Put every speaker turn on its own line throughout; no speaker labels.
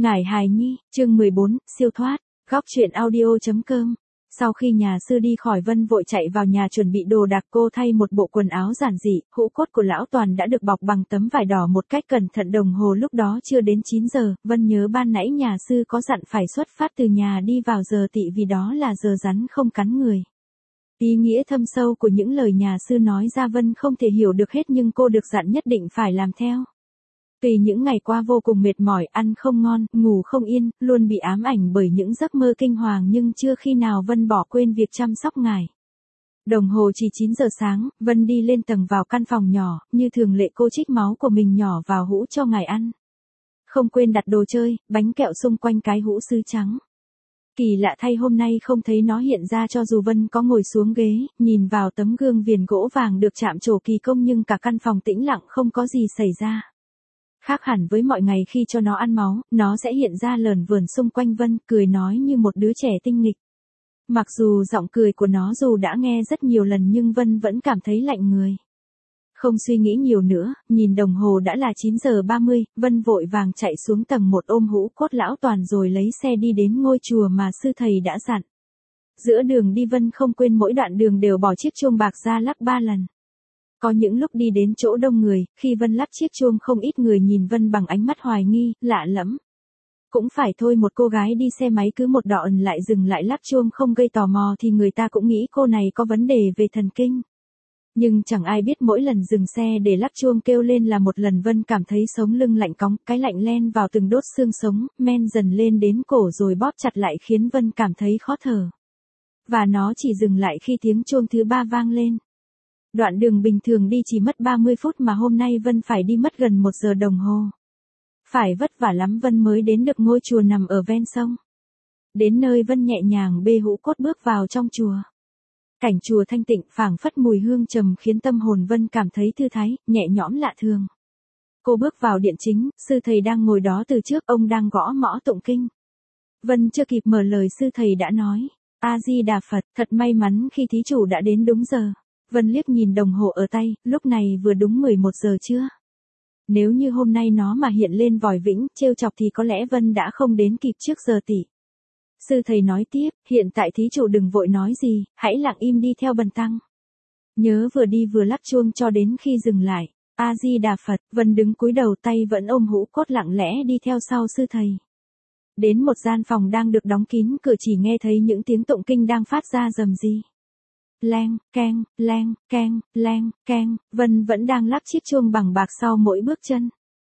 Ngải hài nhi, chương 14, siêu thoát, góc truyện audio.com. Sau khi nhà sư đi khỏi, Vân vội chạy vào nhà chuẩn bị đồ đạc. Cô thay một bộ quần áo giản dị, hũ cốt của lão Toàn đã được bọc bằng tấm vải đỏ một cách cẩn thận. Đồng hồ lúc đó chưa đến 9 giờ, Vân nhớ ban nãy nhà sư có dặn phải xuất phát từ nhà đi vào giờ tỵ vì đó là giờ rắn không cắn người. Ý nghĩa thâm sâu của những lời nhà sư nói ra Vân không thể hiểu được hết, nhưng cô được dặn nhất định phải làm theo. Tuy những ngày qua vô cùng mệt mỏi, ăn không ngon, ngủ không yên, luôn bị ám ảnh bởi những giấc mơ kinh hoàng, nhưng chưa khi nào Vân bỏ quên việc chăm sóc ngài. Đồng hồ chỉ 9 giờ sáng, Vân đi lên tầng vào căn phòng nhỏ, như thường lệ cô trích máu của mình nhỏ vào hũ cho ngài ăn. Không quên đặt đồ chơi, bánh kẹo xung quanh cái hũ sứ trắng. Kỳ lạ thay hôm nay không thấy nó hiện ra, cho dù Vân có ngồi xuống ghế, nhìn vào tấm gương viền gỗ vàng được chạm trổ kỳ công, nhưng cả căn phòng tĩnh lặng không có gì xảy ra. Khác hẳn với mọi ngày, khi cho nó ăn máu, nó sẽ hiện ra lởn vởn xung quanh Vân, cười nói như một đứa trẻ tinh nghịch. Mặc dù giọng cười của nó dù đã nghe rất nhiều lần, nhưng Vân vẫn cảm thấy lạnh người. Không suy nghĩ nhiều nữa, nhìn đồng hồ đã là 9 giờ 30, Vân vội vàng chạy xuống tầng 1 ôm hũ cốt lão Toàn rồi lấy xe đi đến ngôi chùa mà sư thầy đã dặn. Giữa đường đi, Vân không quên mỗi đoạn đường đều bỏ chiếc chuông bạc ra lắc 3 lần. Có những lúc đi đến chỗ đông người, khi Vân lắc chiếc chuông không ít người nhìn Vân bằng ánh mắt hoài nghi, lạ lẫm. Cũng phải thôi, một cô gái đi xe máy cứ một đoạn lại dừng lại lắc chuông không gây tò mò thì người ta cũng nghĩ cô này có vấn đề về thần kinh. Nhưng chẳng ai biết mỗi lần dừng xe để lắc chuông kêu lên là một lần. Vân cảm thấy sống lưng lạnh cóng, cái lạnh len vào từng đốt xương sống, men dần lên đến cổ rồi bóp chặt lại khiến Vân cảm thấy khó thở. Và nó chỉ dừng lại khi tiếng chuông thứ 3 vang lên. Đoạn đường bình thường đi chỉ mất 30 phút mà hôm nay Vân phải đi mất gần 1 giờ đồng hồ. Phải vất vả lắm Vân mới đến được ngôi chùa nằm ở ven sông. Đến nơi Vân nhẹ nhàng bê hũ cốt bước vào trong chùa. Cảnh chùa thanh tịnh, phảng phất mùi hương trầm khiến tâm hồn Vân cảm thấy thư thái, nhẹ nhõm lạ thường. Cô bước vào điện chính, sư thầy đang ngồi đó từ trước, ông đang gõ mõ tụng kinh. Vân chưa kịp mở lời, sư thầy đã nói: A Di Đà Phật, thật may mắn khi thí chủ đã đến đúng giờ. Vân liếc nhìn đồng hồ ở tay, lúc này vừa đúng 11 giờ trưa. Nếu như hôm nay nó mà hiện lên vòi vĩnh, trêu chọc thì có lẽ Vân đã không đến kịp trước giờ tỵ. Sư thầy nói tiếp: hiện tại thí chủ đừng vội nói gì, hãy lặng im đi theo bần tăng. Nhớ vừa đi vừa lắc chuông cho đến khi dừng lại. A Di Đà Phật. Vân đứng cúi đầu, tay vẫn ôm hũ cốt, lặng lẽ đi theo sau sư thầy. Đến một gian phòng đang được đóng kín cửa, chỉ nghe thấy những tiếng tụng kinh đang phát ra rầm rì. Leng, keng, leng, keng, leng, keng. Vân vẫn đang lắc chiếc chuông bằng bạc sau mỗi bước chân.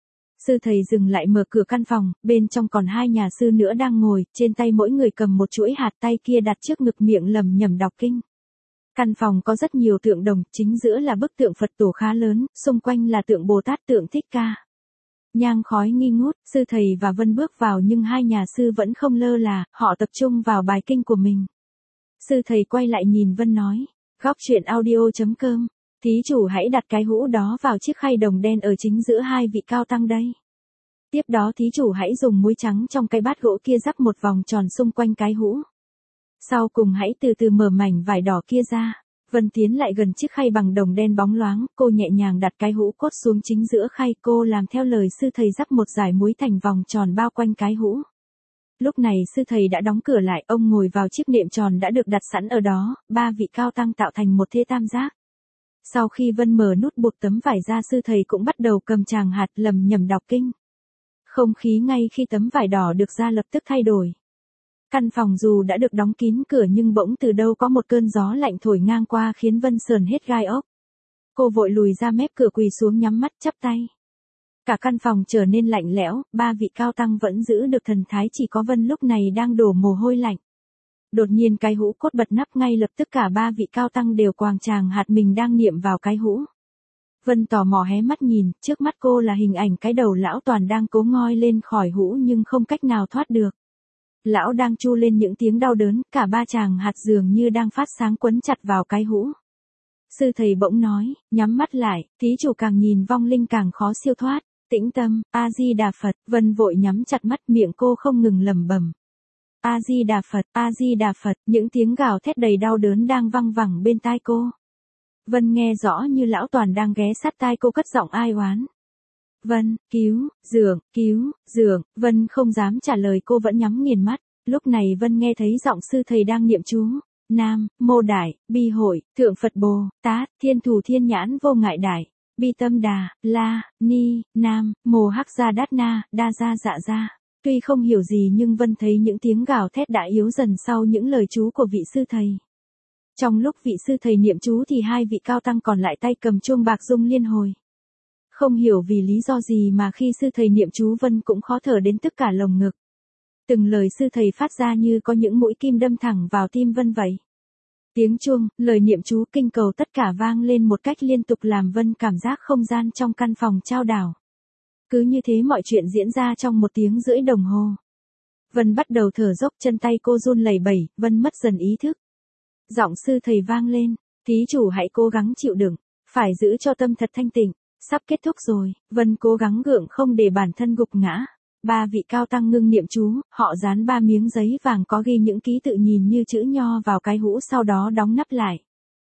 Sư thầy dừng lại mở cửa căn phòng, bên trong còn 2 nhà sư nữa đang ngồi, trên tay mỗi người cầm một chuỗi hạt, tay kia đặt trước ngực, miệng lẩm nhẩm đọc kinh. Căn phòng có rất nhiều tượng đồng, chính giữa là bức tượng Phật tổ khá lớn, xung quanh là tượng Bồ Tát, tượng Thích Ca. Nhang khói nghi ngút, sư thầy và Vân bước vào nhưng 2 nhà sư vẫn không lơ là, họ tập trung vào bài kinh của mình. Sư thầy quay lại nhìn Vân nói: góc truyện audio.com, thí chủ hãy đặt cái hũ đó vào chiếc khay đồng đen ở chính giữa 2 vị cao tăng đây. Tiếp đó thí chủ hãy dùng muối trắng trong cái bát gỗ kia rắc một vòng tròn xung quanh cái hũ. Sau cùng hãy từ từ mở mảnh vải đỏ kia ra. Vân tiến lại gần chiếc khay bằng đồng đen bóng loáng, cô nhẹ nhàng đặt cái hũ cốt xuống chính giữa khay, cô làm theo lời sư thầy, rắc một dải muối thành vòng tròn bao quanh cái hũ. Lúc này sư thầy đã đóng cửa lại, ông ngồi vào chiếc nệm tròn đã được đặt sẵn ở đó, 3 vị cao tăng tạo thành một thế tam giác. Sau khi Vân mở nút buộc tấm vải ra, sư thầy cũng bắt đầu cầm tràng hạt lẩm nhẩm đọc kinh. Không khí ngay khi tấm vải đỏ được ra lập tức thay đổi. Căn phòng dù đã được đóng kín cửa nhưng bỗng từ đâu có một cơn gió lạnh thổi ngang qua khiến Vân sờn hết gai ốc. Cô vội lùi ra mép cửa, quỳ xuống nhắm mắt chắp tay. Cả căn phòng trở nên lạnh lẽo, 3 vị cao tăng vẫn giữ được thần thái, chỉ có Vân lúc này đang đổ mồ hôi lạnh. Đột nhiên cái hũ cốt bật nắp, ngay lập tức cả 3 vị cao tăng đều quàng tràng hạt mình đang niệm vào cái hũ. Vân tò mò hé mắt nhìn, trước mắt cô là hình ảnh cái đầu lão Toàn đang cố ngoi lên khỏi hũ nhưng không cách nào thoát được. Lão đang tru lên những tiếng đau đớn, cả 3 tràng hạt dường như đang phát sáng quấn chặt vào cái hũ. Sư thầy bỗng nói: nhắm mắt lại, thí chủ càng nhìn vong linh càng khó siêu thoát. Tĩnh tâm, A Di Đà Phật. Vân vội nhắm chặt mắt, miệng cô không ngừng lẩm bẩm: A Di Đà Phật, A Di Đà Phật. Những tiếng gào thét đầy đau đớn đang văng vẳng bên tai cô. Vân nghe rõ như lão Toàn đang ghé sát tai cô cất giọng ai oán. Vân, cứu, dượng, Vân không dám trả lời cô vẫn nhắm nghiền mắt. Lúc này Vân nghe thấy giọng sư thầy đang niệm chú. Nam, mô đại, bi hội, thượng Phật Bồ Tát, thiên thủ thiên nhãn vô ngại đại, bi tâm đà, la, ni, nam, mô hắc gia đát na, đa gia dạ gia. Tuy không hiểu gì nhưng Vân thấy những tiếng gào thét đã yếu dần sau những lời chú của vị sư thầy. Trong lúc vị sư thầy niệm chú thì hai vị cao tăng còn lại tay cầm chuông bạc rung liên hồi. Không hiểu vì lý do gì mà khi sư thầy niệm chú Vân cũng khó thở đến tức cả lồng ngực. Từng lời sư thầy phát ra như có những mũi kim đâm thẳng vào tim Vân vậy. Tiếng chuông, lời niệm chú kinh cầu tất cả vang lên một cách liên tục làm Vân cảm giác không gian trong căn phòng chao đảo. Cứ như thế mọi chuyện diễn ra trong 1 tiếng rưỡi đồng hồ. Vân bắt đầu thở dốc, chân tay cô run lẩy bẩy, Vân mất dần ý thức. Giọng sư thầy vang lên, thí chủ hãy cố gắng chịu đựng, phải giữ cho tâm thật thanh tịnh, sắp kết thúc rồi. Vân cố gắng gượng không để bản thân gục ngã. 3 vị cao tăng ngưng niệm chú, họ dán 3 miếng giấy vàng có ghi những ký tự nhìn như chữ nho vào cái hũ, sau đó đóng nắp lại.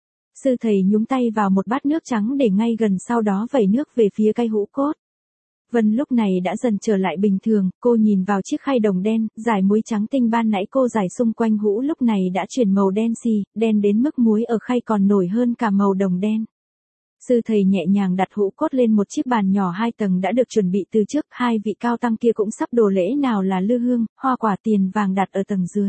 Sư thầy nhúng tay vào một bát nước trắng để ngay gần, sau đó vẩy nước về phía cái hũ cốt. Vân lúc này đã dần trở lại bình thường, cô nhìn vào chiếc khay đồng đen, dải muối trắng tinh ban nãy cô dải xung quanh hũ lúc này đã chuyển màu đen xì, đen đến mức muối ở khay còn nổi hơn cả màu đồng đen. Sư thầy nhẹ nhàng đặt hũ cốt lên một chiếc bàn nhỏ 2 tầng đã được chuẩn bị từ trước, 2 vị cao tăng kia cũng sắp đồ lễ nào là lư hương, hoa quả tiền vàng đặt ở tầng dưới.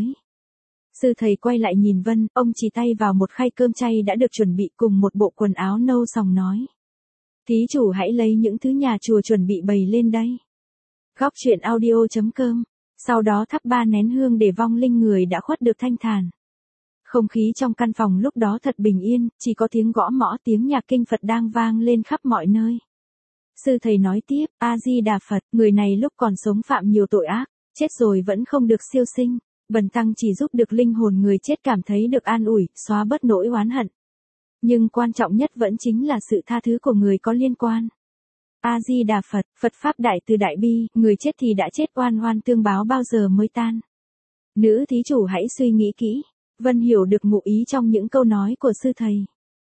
Sư thầy quay lại nhìn Vân, ông chỉ tay vào một khay cơm chay đã được chuẩn bị cùng một bộ quần áo nâu sòng nói. Thí chủ hãy lấy những thứ nhà chùa chuẩn bị bày lên đây. Góc truyện audio.com. Sau đó thắp 3 nén hương để vong linh người đã khuất được thanh thản. Không khí trong căn phòng lúc đó thật bình yên, chỉ có tiếng gõ mõ, tiếng nhạc kinh Phật đang vang lên khắp mọi nơi. Sư thầy nói tiếp, A-di-đà Phật, người này lúc còn sống phạm nhiều tội ác, chết rồi vẫn không được siêu sinh. Bần tăng chỉ giúp được linh hồn người chết cảm thấy được an ủi, xóa bớt nỗi oán hận. Nhưng quan trọng nhất vẫn chính là sự tha thứ của người có liên quan. A-di-đà Phật, Phật Pháp đại từ đại bi, người chết thì đã chết, oan oan tương báo bao giờ mới tan. Nữ thí chủ hãy suy nghĩ kỹ. Vân hiểu được ngụ ý trong những câu nói của sư thầy.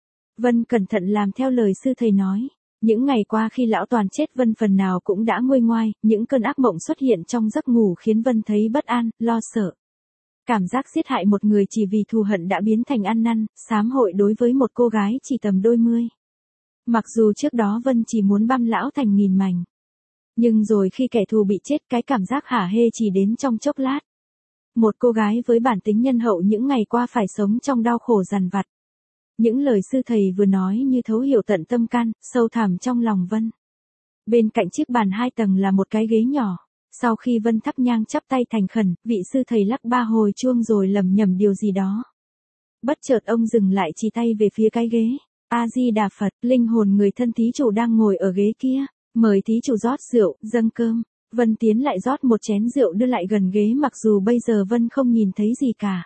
Vân cẩn thận làm theo lời sư thầy nói. Những ngày qua khi lão Toàn chết Vân phần nào cũng đã nguôi ngoai, những cơn ác mộng xuất hiện trong giấc ngủ khiến Vân thấy bất an, lo sợ. Cảm giác giết hại một người chỉ vì thù hận đã biến thành ăn năn, sám hội đối với một cô gái chỉ tầm đôi mươi. Mặc dù trước đó Vân chỉ muốn băm lão thành nghìn mảnh. Nhưng rồi khi kẻ thù bị chết, cái cảm giác hả hê chỉ đến trong chốc lát. Một cô gái với bản tính nhân hậu những ngày qua phải sống trong đau khổ dằn vặt. Những lời sư thầy vừa nói như thấu hiểu tận tâm can, sâu thẳm trong lòng Vân. Bên cạnh chiếc bàn 2 tầng là một cái ghế nhỏ. Sau khi Vân thắp nhang chắp tay thành khẩn, vị sư thầy lắc 3 hồi chuông rồi lẩm nhẩm điều gì đó. Bất chợt ông dừng lại chỉ tay về phía cái ghế. A-di-đà Phật, linh hồn người thân thí chủ đang ngồi ở ghế kia, mời thí chủ rót rượu, dâng cơm. Vân tiến lại rót một chén rượu đưa lại gần ghế, mặc dù bây giờ Vân không nhìn thấy gì cả.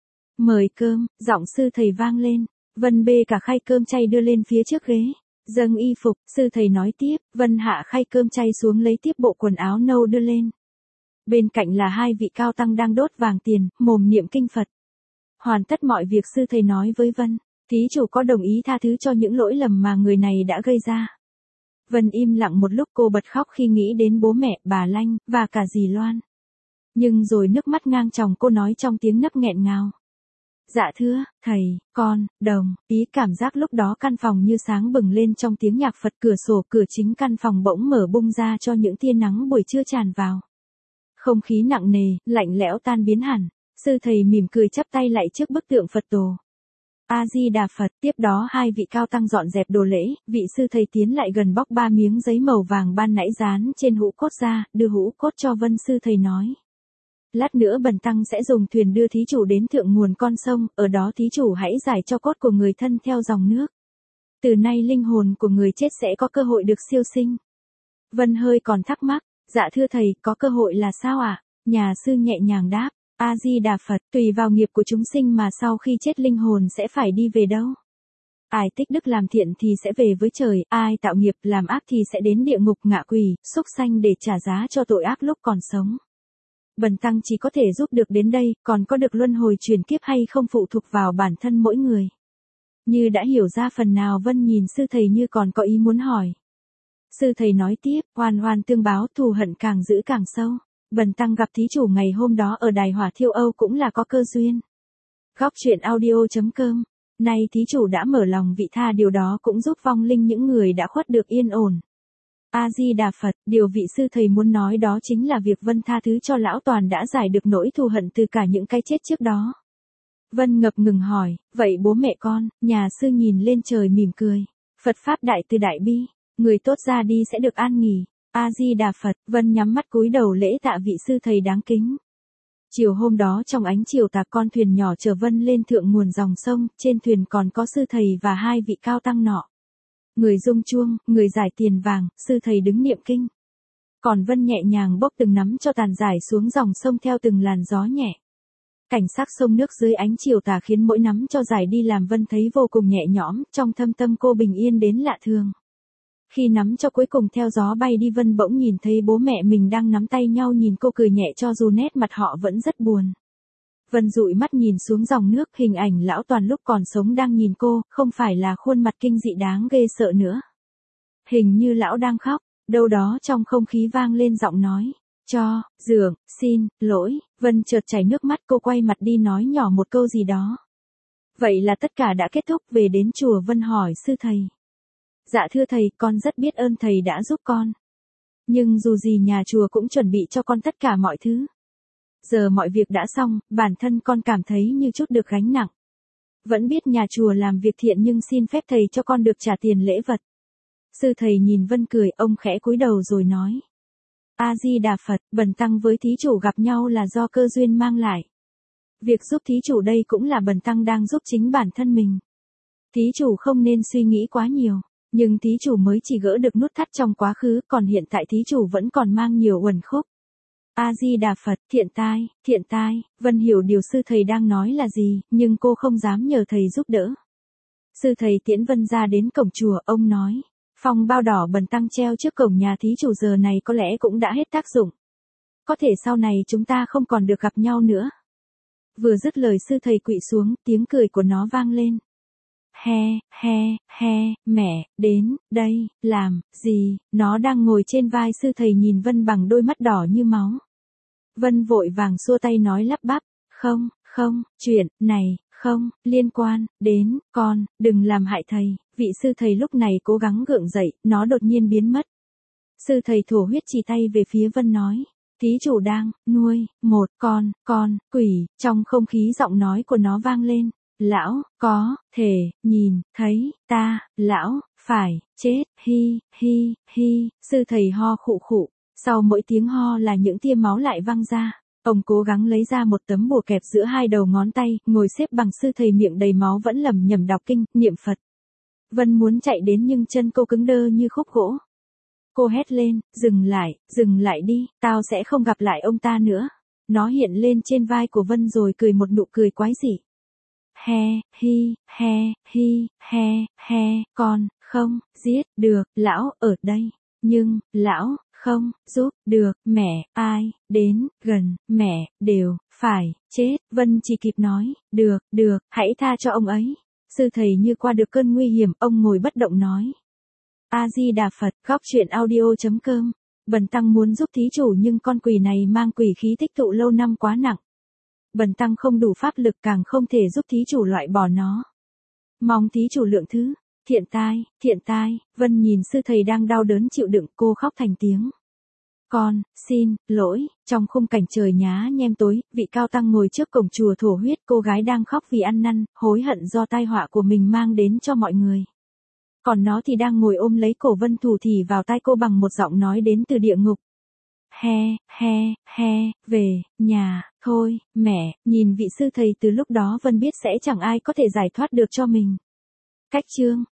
Mời cơm, giọng sư thầy vang lên. Vân bê cả khay cơm chay đưa lên phía trước ghế. Dâng y phục, sư thầy nói tiếp, Vân hạ khay cơm chay xuống lấy tiếp bộ quần áo nâu đưa lên. Bên cạnh là 2 vị cao tăng đang đốt vàng tiền, mồm niệm kinh Phật. Hoàn tất mọi việc sư thầy nói với Vân, thí chủ có đồng ý tha thứ cho những lỗi lầm mà người này đã gây ra. Vân im lặng một lúc, cô bật khóc khi nghĩ đến bố mẹ, bà Lanh, và cả dì Loan. Nhưng rồi nước mắt ngang tròng, cô nói trong tiếng nấc nghẹn ngào. Dạ thưa, thầy, con, đồng, ý. Cảm giác lúc đó căn phòng như sáng bừng lên trong tiếng nhạc Phật, cửa sổ cửa chính căn phòng bỗng mở bung ra cho những tia nắng buổi trưa tràn vào. Không khí nặng nề, lạnh lẽo tan biến hẳn, sư thầy mỉm cười chắp tay lại trước bức tượng Phật tổ. A-di-đà Phật, tiếp đó 2 vị cao tăng dọn dẹp đồ lễ, vị sư thầy tiến lại gần bóc 3 miếng giấy màu vàng ban nãy dán trên hũ cốt ra, đưa hũ cốt cho Vân. Sư thầy nói. Lát nữa bần tăng sẽ dùng thuyền đưa thí chủ đến thượng nguồn con sông, ở đó thí chủ hãy giải cho cốt của người thân theo dòng nước. Từ nay linh hồn của người chết sẽ có cơ hội được siêu sinh. Vân hơi còn thắc mắc, dạ thưa thầy, có cơ hội là sao ạ? Nhà sư nhẹ nhàng đáp. A-di-đà Phật, tùy vào nghiệp của chúng sinh mà sau khi chết linh hồn sẽ phải đi về đâu. Ai tích đức làm thiện thì sẽ về với trời, ai tạo nghiệp làm ác thì sẽ đến địa ngục, ngạ quỷ, súc sanh để trả giá cho tội ác lúc còn sống. Bần tăng chỉ có thể giúp được đến đây, còn có được luân hồi chuyển kiếp hay không phụ thuộc vào bản thân mỗi người. Như đã hiểu ra phần nào, Vân nhìn sư thầy như còn có ý muốn hỏi. Sư thầy nói tiếp, oan oan tương báo, thù hận càng giữ càng sâu. Bần tăng gặp thí chủ ngày hôm đó ở đài hỏa thiêu Âu cũng là có cơ duyên. Góc truyện audio.com. Nay thí chủ đã mở lòng vị tha, điều đó cũng giúp vong linh những người đã khuất được yên ổn. A-di-đà Phật, điều vị sư thầy muốn nói đó chính là việc Vân tha thứ cho lão Toàn đã giải được nỗi thù hận từ cả những cái chết trước đó. Vân ngập ngừng hỏi, vậy bố mẹ con? Nhà sư nhìn lên trời mỉm cười. Phật pháp đại từ đại bi, người tốt ra đi sẽ được an nghỉ. A-di-đà Phật, Vân nhắm mắt cúi đầu lễ tạ vị sư thầy đáng kính. Chiều hôm đó trong ánh chiều tà, con thuyền nhỏ chở Vân lên thượng nguồn dòng sông, trên thuyền còn có sư thầy và hai vị cao tăng nọ. Người rung chuông, người giải tiền vàng, sư thầy đứng niệm kinh. Còn Vân nhẹ nhàng bốc từng nắm cho tàn giải xuống dòng sông theo từng làn gió nhẹ. Cảnh sắc sông nước dưới ánh chiều tà khiến mỗi nắm cho giải đi làm Vân thấy vô cùng nhẹ nhõm, trong thâm tâm cô bình yên đến lạ thường. Khi nắm cho cuối cùng theo gió bay đi, Vân bỗng nhìn thấy bố mẹ mình đang nắm tay nhau nhìn cô cười nhẹ cho dù nét mặt họ vẫn rất buồn. Vân dụi mắt nhìn xuống dòng nước, hình ảnh lão Toàn lúc còn sống đang nhìn cô, không phải là khuôn mặt kinh dị đáng ghê sợ nữa. Hình như lão đang khóc, đâu đó trong không khí vang lên giọng nói, dượng, xin, lỗi. Vân chợt chảy nước mắt, cô quay mặt đi nói nhỏ một câu gì đó. Vậy là tất cả đã kết thúc. Về đến chùa Vân hỏi sư thầy. Dạ thưa thầy, con rất biết ơn thầy đã giúp con. Nhưng dù gì nhà chùa cũng chuẩn bị cho con tất cả mọi thứ. Giờ mọi việc đã xong, bản thân con cảm thấy như chút được gánh nặng. Vẫn biết nhà chùa làm việc thiện nhưng xin phép thầy cho con được trả tiền lễ vật. Sư thầy nhìn Vân cười, ông khẽ cúi đầu rồi nói. A-di-đà Phật, bần tăng với thí chủ gặp nhau là do cơ duyên mang lại. Việc giúp thí chủ đây cũng là bần tăng đang giúp chính bản thân mình. Thí chủ không nên suy nghĩ quá nhiều. Nhưng thí chủ mới chỉ gỡ được nút thắt trong quá khứ, còn hiện tại thí chủ vẫn còn mang nhiều uẩn khúc. A-di-đà Phật, thiện tai, Vân hiểu điều sư thầy đang nói là gì, nhưng cô không dám nhờ thầy giúp đỡ. Sư thầy tiễn Vân ra đến cổng chùa, ông nói, phong bao đỏ bần tăng treo trước cổng nhà thí chủ giờ này có lẽ cũng đã hết tác dụng. Có thể sau này chúng ta không còn được gặp nhau nữa. Vừa dứt lời sư thầy quỵ xuống, tiếng cười của nó vang lên. Mẹ, đến, đây, làm, gì, nó đang ngồi trên vai sư thầy nhìn Vân bằng đôi mắt đỏ như máu. Vân vội vàng xua tay nói lắp bắp, không, chuyện, này, không, liên quan, đến, con, đừng làm hại thầy. Vị sư thầy lúc này cố gắng gượng dậy, nó đột nhiên biến mất. Sư thầy thổ huyết chỉ tay về phía Vân nói, thí chủ đang, nuôi, một, con, quỷ, trong không khí giọng nói của nó vang lên. Lão, có, thể, nhìn, thấy, ta, lão, phải, chết, hi, sư thầy ho khụ khụ, sau mỗi tiếng ho là những tia máu lại văng ra, ông cố gắng lấy ra một tấm bùa kẹp giữa hai đầu ngón tay, ngồi xếp bằng sư thầy miệng đầy máu vẫn lẩm nhẩm đọc kinh, niệm Phật. Vân muốn chạy đến nhưng chân cô cứng đơ như khúc gỗ. Cô hét lên, dừng lại đi, tao sẽ không gặp lại ông ta nữa. Nó hiện lên trên vai của Vân rồi cười một nụ cười quái dị. Con, không, giết, được, lão, ở đây. Nhưng, lão, không, giúp, được, mẹ, ai, đến, gần, mẹ, đều, phải, chết. Vân chỉ kịp nói, được, hãy tha cho ông ấy. Sư thầy như qua được cơn nguy hiểm, ông ngồi bất động nói. A-di-đà Phật, góc truyện audio.com. Bần tăng muốn giúp thí chủ nhưng con quỷ này mang quỷ khí tích tụ lâu năm quá nặng. Bần tăng không đủ pháp lực càng không thể giúp thí chủ loại bỏ nó. Mong thí chủ lượng thứ. Thiện tai, Vân nhìn sư thầy đang đau đớn chịu đựng, cô khóc thành tiếng. Con, xin, lỗi, trong khung cảnh trời nhá nhem tối, vị cao tăng ngồi trước cổng chùa thổ huyết, cô gái đang khóc vì ăn năn, hối hận do tai họa của mình mang đến cho mọi người. Còn nó thì đang ngồi ôm lấy cổ Vân thủ thỉ vào tai cô bằng một giọng nói đến từ địa ngục. Về, nhà, thôi, mẹ, nhìn vị sư thầy từ lúc đó Vân biết sẽ chẳng ai có thể giải thoát được cho mình. Cách chương